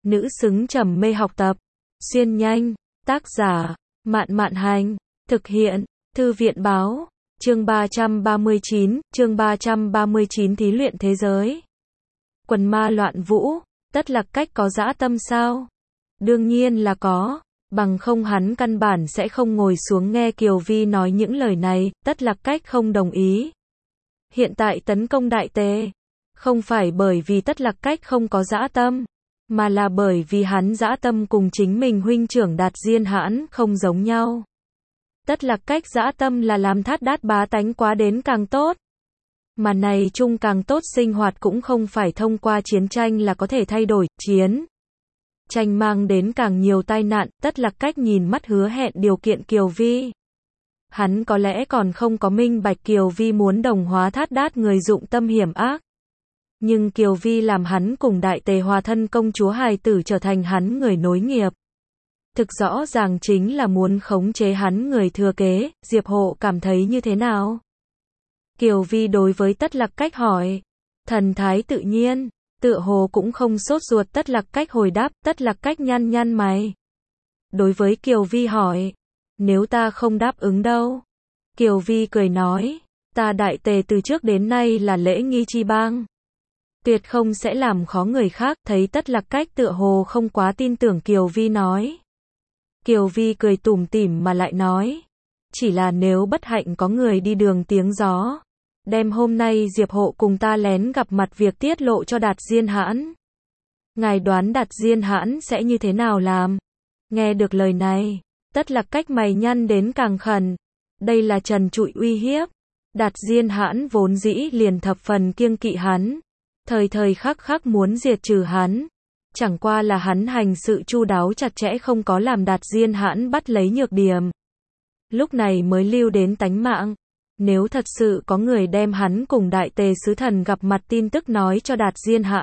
nữ xứng trầm mê học tập. Xuyên nhanh, tác giả, Mạn Mạn Hành, thực hiện, Thư viện Báo, chương 339, thí luyện thế giới. Quần ma loạn vũ, Tất Lạc Cách có dã tâm sao? Đương nhiên là có, bằng không hắn căn bản sẽ không ngồi xuống nghe Kiều Vi nói những lời này. Tất Lạc Cách không đồng ý. Hiện tại tấn công Đại Tề, không phải bởi vì Tất Lạc Cách không có dã tâm, mà là bởi vì hắn dã tâm cùng chính mình huynh trưởng Đạt Diên Hãn không giống nhau. Tất Lạc Cách dã tâm là làm Thát Đát bá tánh quá đến càng tốt. Mà này chung càng tốt sinh hoạt cũng không phải thông qua chiến tranh là có thể thay đổi, chiến tranh mang đến càng nhiều tai nạn. Tất Lạc Cách nhìn mắt hứa hẹn điều kiện Kiều Vi. Hắn có lẽ còn không có minh bạch Kiều Vi muốn đồng hóa Thát Đát người dụng tâm hiểm ác. Nhưng Kiều Vi làm hắn cùng Đại Tề hòa thân công chúa hài tử trở thành hắn người nối nghiệp. Thực rõ ràng chính là muốn khống chế hắn người thừa kế. Diệp Hộ cảm thấy như thế nào? Kiều Vi đối với Tất Lạc Cách hỏi. Thần thái tự nhiên, tựa hồ cũng không sốt ruột. Tất Lạc Cách hồi đáp. Tất Lạc Cách nhăn nhăn mày. Đối với Kiều Vi hỏi. Nếu ta không đáp ứng đâu? Kiều Vi cười nói. Ta Đại Tề từ trước đến nay là lễ nghi chi bang, tuyệt không sẽ làm khó người khác. Thấy Tất Lạc Cách tựa hồ không quá tin tưởng Kiều Vi nói. Kiều Vi cười tủm tỉm mà lại nói. Chỉ là nếu bất hạnh có người đi đường tiếng gió, đem hôm nay Diệp Hộ cùng ta lén gặp mặt việc tiết lộ cho Đạt Diên Hãn, ngài đoán Đạt Diên Hãn sẽ như thế nào làm? Nghe được lời này, Tất Lạc Cách mày nhăn đến càng khẩn. Đây là trần trụi uy hiếp. Đạt Diên Hãn vốn dĩ liền thập phần kiêng kỵ hắn, thời thời khắc khắc muốn diệt trừ hắn. Chẳng qua là hắn hành sự chu đáo chặt chẽ không có làm Đạt Diên Hãn bắt lấy nhược điểm, lúc này mới lưu đến tánh mạng. Nếu thật sự có người đem hắn cùng Đại Tề sứ thần gặp mặt tin tức nói cho Đạt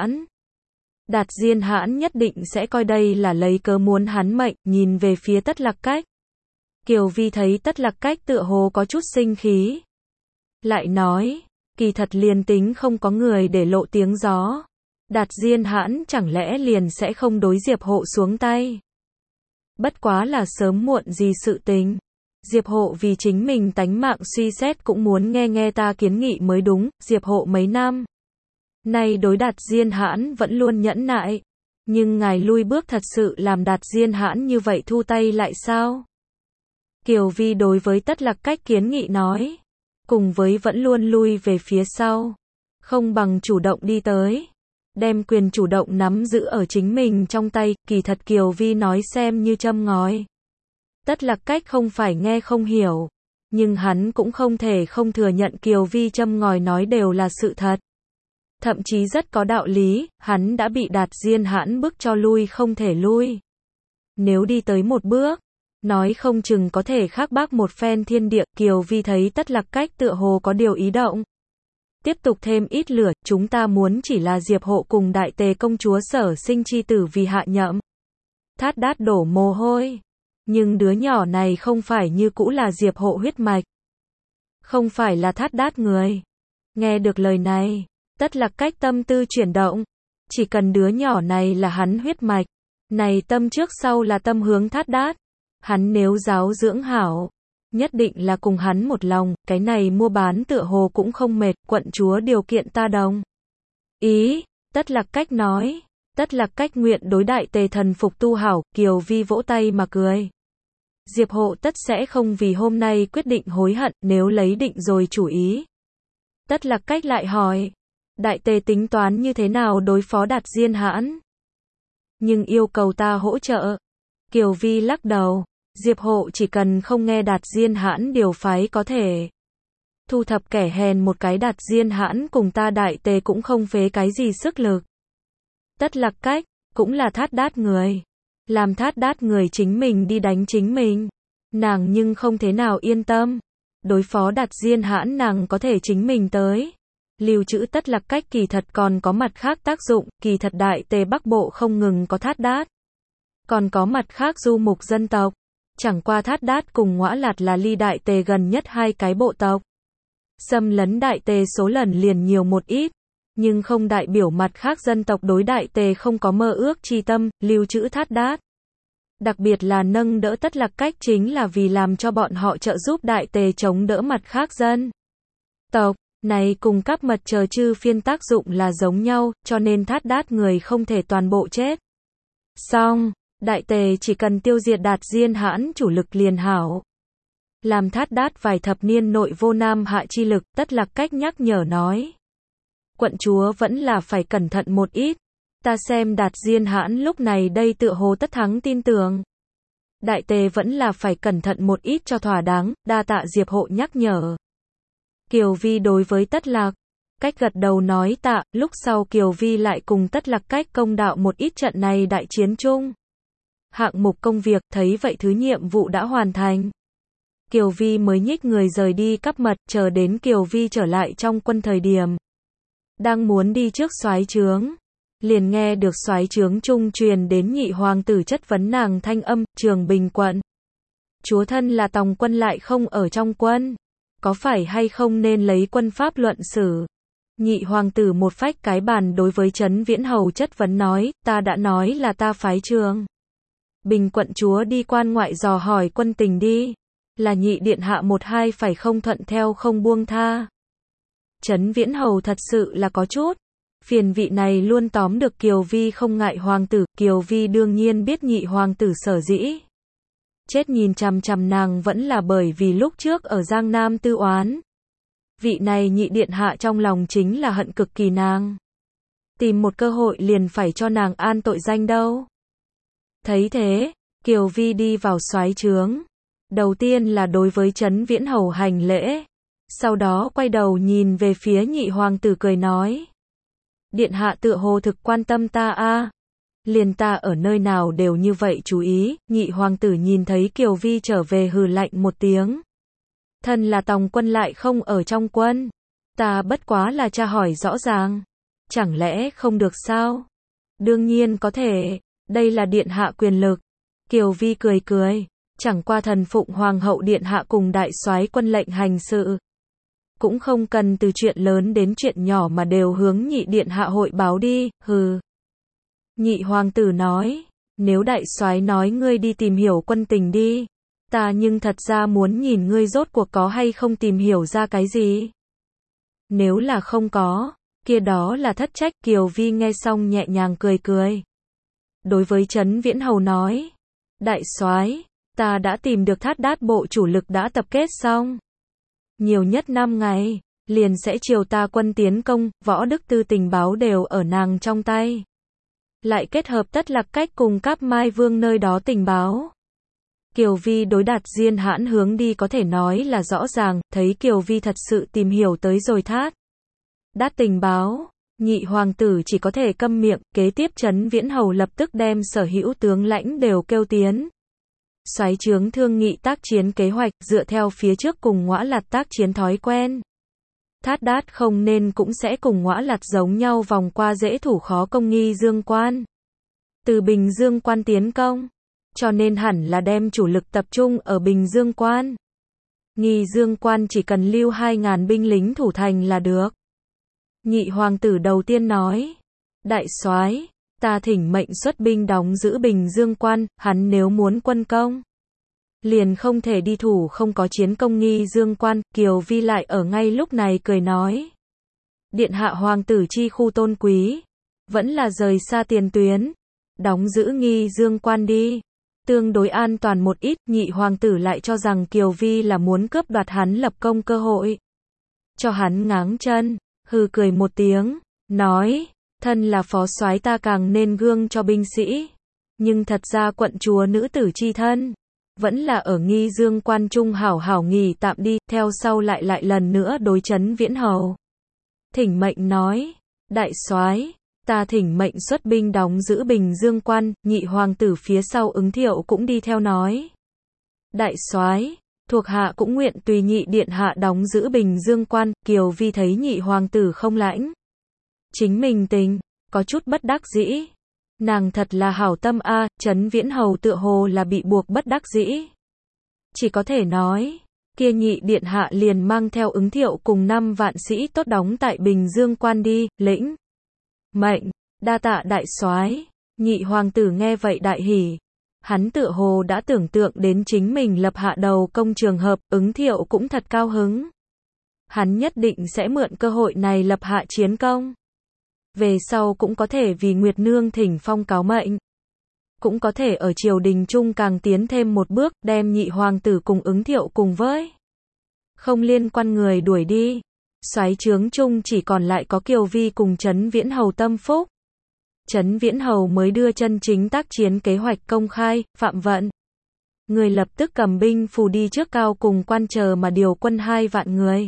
Diên Hãn nhất định sẽ coi đây là lấy cớ muốn hắn mệnh. Nhìn về phía Tất Lạc Cách, Kiều Vi thấy Tất Lạc Cách tựa hồ có chút sinh khí, lại nói, kỳ thật liền tính không có người để lộ tiếng gió, Đạt Diên Hãn chẳng lẽ liền sẽ không đối Diệp Hộ xuống tay? Bất quá là sớm muộn gì sự tình. Diệp Hộ vì chính mình tánh mạng suy xét cũng muốn nghe nghe ta kiến nghị mới đúng. Diệp Hộ mấy năm nay đối Đạt Diên Hãn vẫn luôn nhẫn nại, nhưng ngài lui bước thật sự làm Đạt Diên Hãn như vậy thu tay lại sao? Kiều Vi đối với Tất Lạc Cách kiến nghị nói. Cùng với vẫn luôn lui về phía sau, không bằng chủ động đi tới, đem quyền chủ động nắm giữ ở chính mình trong tay. Kỳ thật Kiều Vi nói xem như châm ngòi. Tất Lạc Cách không phải nghe không hiểu, nhưng hắn cũng không thể không thừa nhận Kiều Vi châm ngòi nói đều là sự thật. Thậm chí rất có đạo lý. Hắn đã bị Đạt Diên Hãn bức cho lui không thể lui. Nếu đi tới một bước, nói không chừng có thể khắc bác một phen thiên địa. Kiều Vi thấy Tất Lạc Cách tựa hồ có điều ý động, tiếp tục thêm ít lửa. Chúng ta muốn chỉ là Diệp Hộ cùng Đại Tề công chúa sở sinh chi tử vì hạ nhậm Thát Đát đổ mồ hôi, nhưng đứa nhỏ này không phải như cũ là Diệp Hộ huyết mạch, không phải là Thát Đát người. Nghe được lời này, Tất Lạc Cách tâm tư chuyển động. Chỉ cần đứa nhỏ này là hắn huyết mạch, này tâm trước sau là tâm hướng Thát Đát, hắn nếu giáo dưỡng hảo, nhất định là cùng hắn một lòng. Cái này mua bán tựa hồ cũng không mệt. Quận chúa điều kiện ta đồng ý. Tất Lạc Cách nói. Tất Lạc Cách nguyện đối Đại Tề thần phục tu hảo. Kiều Vi vỗ tay mà cười. Diệp Hộ tất sẽ không vì hôm nay quyết định hối hận. Nếu lấy định rồi chủ ý. Tất Lạc Cách lại hỏi. Đại Tề tính toán như thế nào đối phó Đạt Diên Hãn? Nhưng yêu cầu ta hỗ trợ. Kiều Vi lắc đầu. Diệp Hộ chỉ cần không nghe Đạt Diên Hãn điều phái có thể thu thập kẻ hèn một cái. Đạt Diên Hãn cùng ta Đại Tề cũng không phế cái gì sức lực. Tất Lạc Cách cũng là Thát Đát người, làm Thát Đát người chính mình đi đánh chính mình, nàng nhưng không thế nào yên tâm. Đối phó Đạt Diên Hãn nàng có thể chính mình tới lưu trữ. Tất Lạc Cách kỳ thật còn có mặt khác tác dụng. Kỳ thật Đại Tề Bắc Bộ không ngừng có Thát Đát, còn có mặt khác du mục dân tộc. Chẳng qua Thát Đát cùng Ngõa Lạt là ly Đại Tề gần nhất hai cái bộ tộc, xâm lấn Đại Tề số lần liền nhiều một ít. nhưng không đại biểu mặt khác dân tộc đối Đại Tề không có mơ ước chi tâm, lưu trữ Thát Đát. Đặc biệt là nâng đỡ Tất Lạc Cách chính là vì làm cho bọn họ trợ giúp Đại Tề chống đỡ mặt khác dân tộc. Này cùng Cáp Mật chờ chư phiên tác dụng là giống nhau, cho nên Thát Đát người không thể toàn bộ chết. Xong, Đại Tề chỉ cần tiêu diệt Đạt Diên Hãn chủ lực liền hảo. Làm Thát Đát vài thập niên nội vô nam hạ chi lực, Tất Lạc Cách nhắc nhở nói. Quận chúa vẫn là phải cẩn thận một ít. Ta xem Đạt Diên Hãn lúc này đây tựa hồ tất thắng tin tưởng. Đại Tề vẫn là phải cẩn thận một ít cho thỏa đáng, đa tạ Diệp Hộ nhắc nhở. Kiều Vi đối với Tất Lạc Cách gật đầu nói tạ, lúc sau Kiều Vi lại cùng Tất Lạc Cách công đạo một ít trận này đại chiến chung. Hạng mục công việc, thấy vậy thứ nhiệm vụ đã hoàn thành. Kiều Vi mới nhích người rời đi Cáp Mật, chờ đến Kiều Vi trở lại trong quân thời điểm. Đang muốn đi trước soái trướng, liền nghe được soái trướng trung truyền đến nhị hoàng tử chất vấn nàng thanh âm, Trường Bình quận. Chúa thân là tòng quân lại không ở trong quân. Có phải hay không nên lấy quân pháp luận xử? Nhị hoàng tử một phách cái bàn đối với Trấn Viễn Hầu chất vấn nói, ta đã nói là ta phái Trường Bình quận chúa đi quan ngoại dò hỏi quân tình đi. Là nhị điện hạ một hai phải không thuận theo không buông tha. Trấn Viễn Hầu thật sự là có chút phiền, vị này luôn tóm được Kiều Vi không ngại hoàng tử. Kiều Vi đương nhiên biết nhị hoàng tử sở dĩ chết nhìn chằm chằm nàng vẫn là bởi vì lúc trước ở Giang Nam tư oán. Vị này nhị điện hạ trong lòng chính là hận cực kỳ nàng. Tìm một cơ hội liền phải cho nàng an tội danh đâu. Thấy thế, Kiều Vi đi vào soái trướng. Đầu tiên là đối với Trấn Viễn Hầu hành lễ. Sau đó quay đầu nhìn về phía nhị hoàng tử cười nói. Điện hạ tựa hồ thực quan tâm ta a. Liền ta ở nơi nào đều như vậy chú ý. Nhị hoàng tử nhìn thấy Kiều Vi trở về hừ lạnh một tiếng. Thân là tòng quân lại không ở trong quân. Ta bất quá là tra hỏi rõ ràng. Chẳng lẽ không được sao? Đương nhiên có thể. Đây là điện hạ quyền lực. Kiều Vi cười cười. Chẳng qua thần phụng hoàng hậu điện hạ cùng đại soái quân lệnh hành sự. Cũng không cần từ chuyện lớn đến chuyện nhỏ mà đều hướng nhị điện hạ hội báo đi, hừ. Nhị hoàng tử nói, nếu đại soái nói ngươi đi tìm hiểu quân tình đi, ta nhưng thật ra muốn nhìn ngươi rốt cuộc có hay không tìm hiểu ra cái gì. Nếu là không có, kia đó là thất trách. Kiều Vi nghe xong nhẹ nhàng cười cười. Đối với Trấn Viễn Hầu nói, đại soái, ta đã tìm được Thát Đát bộ chủ lực đã tập kết xong. Nhiều nhất 5 ngày, liền sẽ chiều ta quân tiến công, võ đức tư tình báo đều ở nàng trong tay. Lại kết hợp Tất Lạc Cách cùng Cáp Mai Vương nơi đó tình báo. Kiều Vi đối Đạt Diên Hãn hướng đi có thể nói là rõ ràng, thấy Kiều Vi thật sự tìm hiểu tới rồi Thát Đát tình báo. Nhị hoàng tử chỉ có thể câm miệng, kế tiếp Trấn Viễn Hầu lập tức đem sở hữu tướng lãnh đều kêu tiến. Soái trướng thương nghị tác chiến kế hoạch, dựa theo phía trước cùng Ngõa Lạt tác chiến thói quen. Thát Đát không nên cũng sẽ cùng Ngõa Lạt giống nhau vòng qua dễ thủ khó công Nghi Dương Quan. Từ Bình Dương Quan tiến công, cho nên hẳn là đem chủ lực tập trung ở Bình Dương Quan. Nghi Dương Quan chỉ cần lưu 2.000 binh lính thủ thành là được. Nhị hoàng tử đầu tiên nói, đại soái, ta thỉnh mệnh xuất binh đóng giữ Bình Dương Quan, hắn nếu muốn quân công, liền không thể đi thủ không có chiến công Nghi Dương Quan. Kiều Vi lại ở ngay lúc này cười nói, điện hạ hoàng tử chi khu tôn quý, vẫn là rời xa tiền tuyến, đóng giữ Nghi Dương Quan đi, tương đối an toàn một ít. Nhị hoàng tử lại cho rằng Kiều Vi là muốn cướp đoạt hắn lập công cơ hội, cho hắn ngáng chân, hừ cười một tiếng, nói, thân là phó soái ta càng nên gương cho binh sĩ, nhưng thật ra quận chúa nữ tử chi thân, vẫn là ở Nghi Dương Quan trung hảo hảo nghỉ tạm đi. Theo sau lại lần nữa đối Trấn Viễn Hầu thỉnh mệnh nói, đại soái, ta thỉnh mệnh xuất binh đóng giữ Bình Dương Quan. Nhị hoàng tử phía sau ứng Thiệu cũng đi theo nói, đại soái, thuộc hạ cũng nguyện tùy nhị điện hạ đóng giữ Bình Dương Quan. Kiều Vi thấy nhị hoàng tử không lãnh chính mình tình, có chút bất đắc dĩ. Nàng thật là hảo tâm a. Trấn Viễn Hầu tựa hồ là bị buộc bất đắc dĩ, chỉ có thể nói, kia nhị điện hạ liền mang theo Ứng Thiệu cùng 5 vạn sĩ tốt đóng tại Bình Dương quan đi, lĩnh mệnh, đa tạ đại soái. Nhị hoàng tử nghe vậy đại hỉ. Hắn tựa hồ đã tưởng tượng đến chính mình lập hạ đầu công trường hợp, Ứng Thiệu cũng thật cao hứng. Hắn nhất định sẽ mượn cơ hội này lập hạ chiến công. Về sau cũng có thể vì Nguyệt Nương thỉnh phong cáo mệnh. Cũng có thể ở triều đình chung càng tiến thêm một bước, đem nhị hoàng tử cùng Ứng Thiệu cùng với không liên quan người đuổi đi. Soái trướng chung chỉ còn lại có Kiều Vi cùng Trấn Viễn Hầu tâm phúc. Trấn Viễn Hầu mới đưa chân chính tác chiến kế hoạch công khai, Phạm Vận. Người lập tức cầm binh phù đi trước Cao cùng quan chờ mà điều quân 2 vạn người.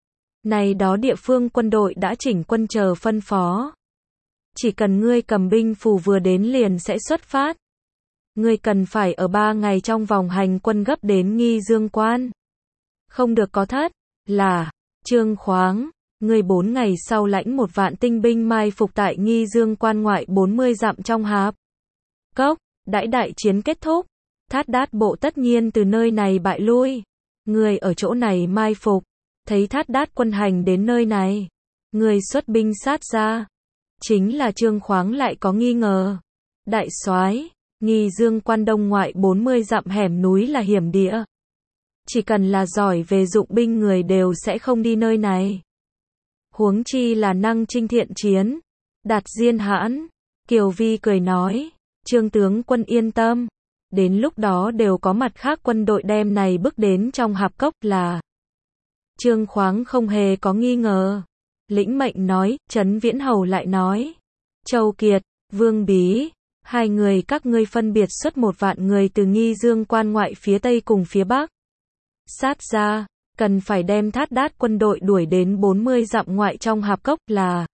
Này đó địa phương quân đội đã chỉnh quân chờ phân phó. Chỉ cần ngươi cầm binh phù vừa đến liền sẽ xuất phát. Ngươi cần phải ở 3 ngày trong vòng hành quân gấp đến Nghi Dương quan. Không được có thất, là, Trương Khoáng, ngươi 4 ngày sau lãnh 1 vạn tinh binh mai phục tại Nghi Dương quan ngoại 40 dặm trong hạp cốc, đãi đại chiến kết thúc. Thát Đát bộ tất nhiên từ nơi này bại lui. Ngươi ở chỗ này mai phục, thấy Thát Đát quân hành đến nơi này. Ngươi xuất binh sát ra. Chính là Trương Khoáng lại có nghi ngờ. Đại soái, Nghi Dương quan đông ngoại 40 dặm hẻm núi là hiểm địa. Chỉ cần là giỏi về dụng binh người đều sẽ không đi nơi này. Huống chi là năng chinh thiện chiến. Đạt Diên hãn, Kiều Vi cười nói, Trương tướng quân yên tâm. Đến lúc đó đều có mặt khác quân đội đem này bước đến trong hạp cốc là. Trương Khoáng không hề có nghi ngờ. Lĩnh mệnh nói, Trấn Viễn Hầu lại nói. Châu Kiệt, Vương Bí, 2 người các ngươi phân biệt xuất 1 vạn người từ Nghi Dương quan ngoại phía Tây cùng phía Bắc. Sát ra, cần phải đem Thát Đát quân đội đuổi đến 40 dặm ngoại trong hạp cốc là.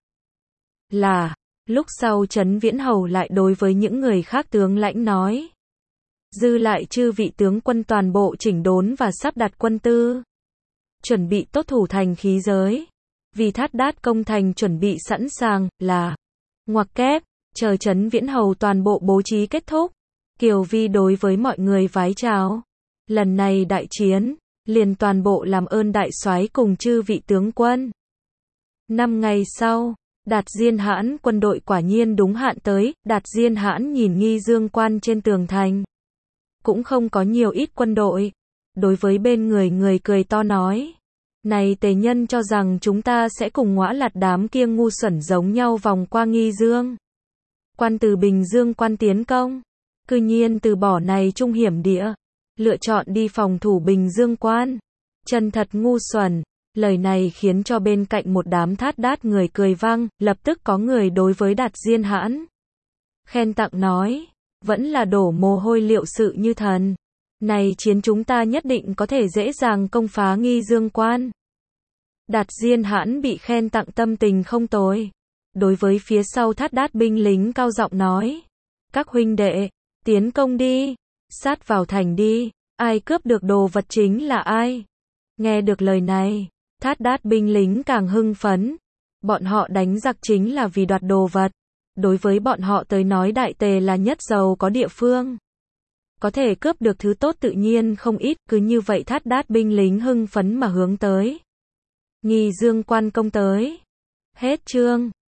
Lúc sau Trấn Viễn Hầu lại đối với những người khác tướng lãnh nói. Dư lại chư vị tướng quân toàn bộ chỉnh đốn và sắp đặt quân tư. Chuẩn bị tốt thủ thành khí giới. Vì Thát Đát công thành chuẩn bị sẵn sàng, là. Ngoặc kép, chờ Trấn Viễn Hầu toàn bộ bố trí kết thúc. Kiều Vi đối với mọi người vái chào. Lần này đại chiến, liền toàn bộ làm ơn đại soái cùng chư vị tướng quân. 5 ngày sau, Đạt Diên hãn quân đội quả nhiên đúng hạn tới. Đạt Diên hãn nhìn Nghi Dương quan trên tường thành. Cũng không có nhiều ít quân đội. Đối với bên người cười to nói. Này tề nhân cho rằng chúng ta sẽ cùng ngõa lạt đám kia ngu xuẩn giống nhau vòng qua Nghi Dương quan từ Bình Dương quan tiến công. Cư nhiên từ bỏ này trung hiểm địa. Lựa chọn đi phòng thủ Bình Dương quan. Chân thật ngu xuẩn. Lời này khiến cho bên cạnh một đám Thát Đát người cười vang. Lập tức có người đối với Đạt Diên hãn khen tặng nói. Vẫn là đổ mồ hôi liệu sự như thần. Này chiến chúng ta nhất định có thể dễ dàng công phá Nghi Dương quan. Đạt Diên hãn bị khen tặng tâm tình không tồi. Đối với phía sau Thát Đát binh lính cao giọng nói. Các huynh đệ, tiến công đi. Sát vào thành đi. Ai cướp được đồ vật chính là ai. Nghe được lời này, Thát Đát binh lính càng hưng phấn. Bọn họ đánh giặc chính là vì đoạt đồ vật. Đối với bọn họ tới nói Đại Tề là nhất giàu có địa phương. Có thể cướp được thứ tốt tự nhiên không ít. Cứ như vậy Thát Đát binh lính hưng phấn mà hướng tới Nghi Dương quan công tới. Hết chương.